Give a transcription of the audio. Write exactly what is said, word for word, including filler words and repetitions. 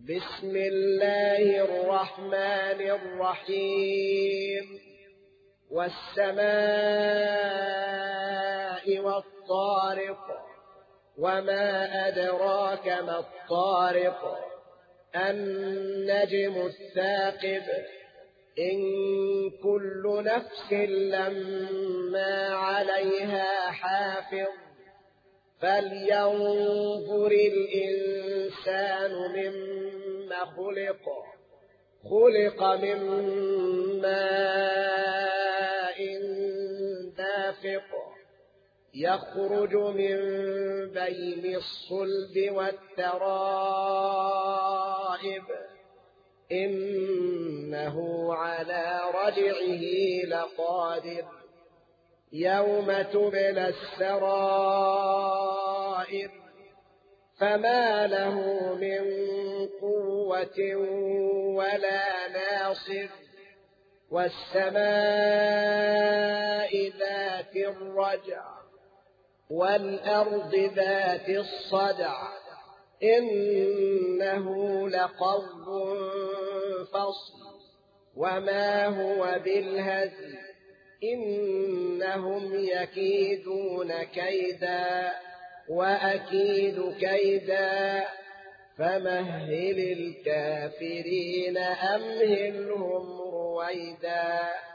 بسم الله الرحمن الرحيم والسماء والطارق وما أدراك ما الطارق النجم الثاقب إن كل نفس لما عليها حافظ فلينظر الإنسان مما خلق خلق من ماء دافق يخرج من بين الصلب والترائب إنه على رجعه لقادر يوم تبلى السرائر فما له من قوة ولا ناصر والسماء ذات الرجع والأرض ذات الصدع إنه لقول فصل وما هو بالهزل إنهم يكيدون كيدا وأكيد كيدا فمهل الكافرين أمهلهم رويدا.